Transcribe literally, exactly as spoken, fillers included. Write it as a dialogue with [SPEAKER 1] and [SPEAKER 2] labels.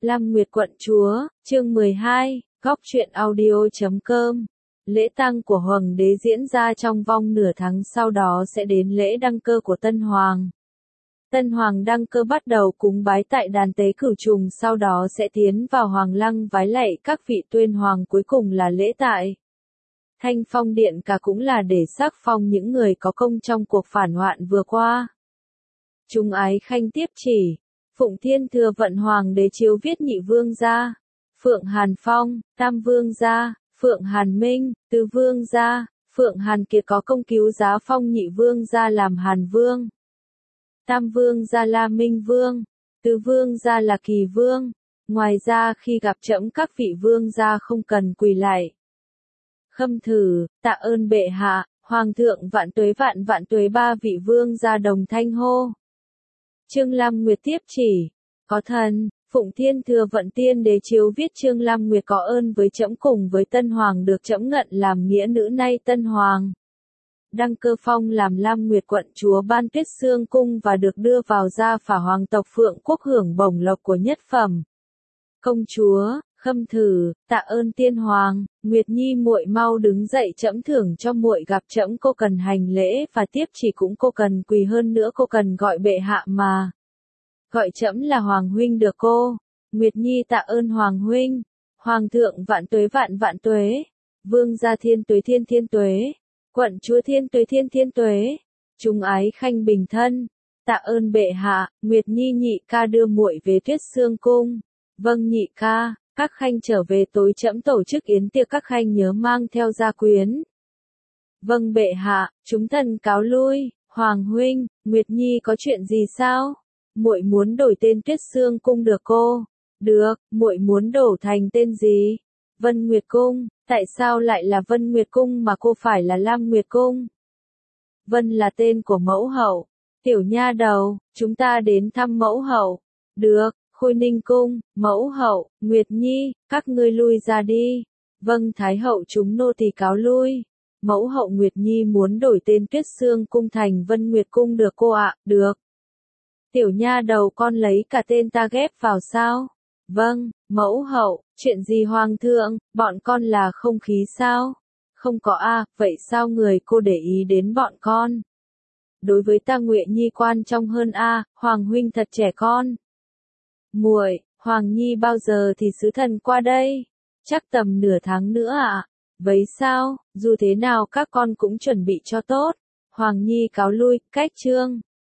[SPEAKER 1] Lam Nguyệt quận chúa, chương mười hai, góc truyện audio chấm com. Lễ tang của Hoàng đế diễn ra trong vòng nửa tháng, sau đó sẽ đến lễ đăng cơ của Tân Hoàng. Tân Hoàng đăng cơ bắt đầu cúng bái tại đàn tế cửu trùng, sau đó sẽ tiến vào Hoàng lăng vái lạy các vị tuyên hoàng, cuối cùng là lễ tại Thanh Phong Điện, cả cũng là để sắc phong những người có công trong cuộc phản loạn vừa qua. Trung ái khanh tiếp chỉ. Phụng Thiên Thừa Vận Hoàng đế chiếu viết nhị vương gia, Phượng Hàn Phong, tam vương gia, Phượng Hàn Minh, tứ vương gia, Phượng Hàn Kiệt có công cứu giá phong nhị vương gia làm Hàn Vương. Tam vương gia là Minh Vương, tứ vương gia là Kỳ Vương. Ngoài ra khi gặp trẫm các vị vương gia không cần quỳ lạy. Khâm thử, tạ ơn bệ hạ, Hoàng thượng vạn tuế vạn vạn tuế, ba vị vương gia đồng thanh hô. Trương Lam Nguyệt tiếp chỉ. Có thần, Phụng Thiên Thừa Vận Tiên đế chiếu viết Trương Lam Nguyệt có ơn với trẫm, cùng với Tân Hoàng được trẫm ngận làm nghĩa nữ, nay Tân Hoàng đăng cơ phong làm Lam Nguyệt quận chúa Ban Tuyết Sương cung và được đưa vào gia phả hoàng tộc Phượng quốc, hưởng bổng lộc của nhất phẩm công chúa. Khâm thử, tạ ơn tiên hoàng. Nguyệt Nhi muội mau đứng dậy, trẫm thưởng cho muội, gặp trẫm cô cần hành lễ và tiếp chỉ, cũng cô cần quỳ, hơn nữa cô cần gọi bệ hạ mà gọi trẫm là Hoàng huynh được cô. Nguyệt Nhi tạ ơn Hoàng huynh. Hoàng thượng vạn tuế vạn vạn tuế. Vương gia thiên tuế thiên thiên tuế. Quận chúa thiên tuế thiên thiên tuế. Trung ái khanh bình thân. Tạ ơn bệ hạ. Nguyệt Nhi nhị ca đưa muội về Tuyết Sương cung. Vâng nhị ca. Các khanh trở về tối trẫm tổ chức yến tiệc, các khanh nhớ mang theo gia quyến. Vâng bệ hạ, chúng thần cáo lui. Hoàng huynh, Nguyệt Nhi có chuyện gì sao? Muội muốn đổi tên Tuyết Sương cung được cô? Được, muội muốn đổi thành tên gì? Vân Nguyệt cung. Tại sao lại là Vân Nguyệt cung mà cô phải là Lam Nguyệt cung? Vân là tên của mẫu hậu. Tiểu nha đầu, chúng ta đến thăm mẫu hậu. Được. Khôi Ninh cung, mẫu hậu, Nguyệt Nhi, các ngươi lui ra đi. Vâng thái hậu, chúng nô tỳ cáo lui. Mẫu hậu, Nguyệt Nhi muốn đổi tên Tuyết Sương cung thành Vân Nguyệt cung được cô ạ? Được. Tiểu nha đầu, con lấy cả tên ta ghép vào sao? Vâng, mẫu hậu. Chuyện gì hoàng thượng, bọn con là không khí sao? Không có a, à, vậy sao người cô để ý đến bọn con? Đối với ta Nguyệt Nhi quan trọng hơn a, à, Hoàng huynh thật trẻ con. Muội, Hoàng Nhi bao giờ thì sứ thần qua đây? Chắc tầm nửa tháng nữa ạ. À? Vậy sao, dù thế nào các con cũng chuẩn bị cho tốt. Hoàng Nhi cáo lui, cách chương.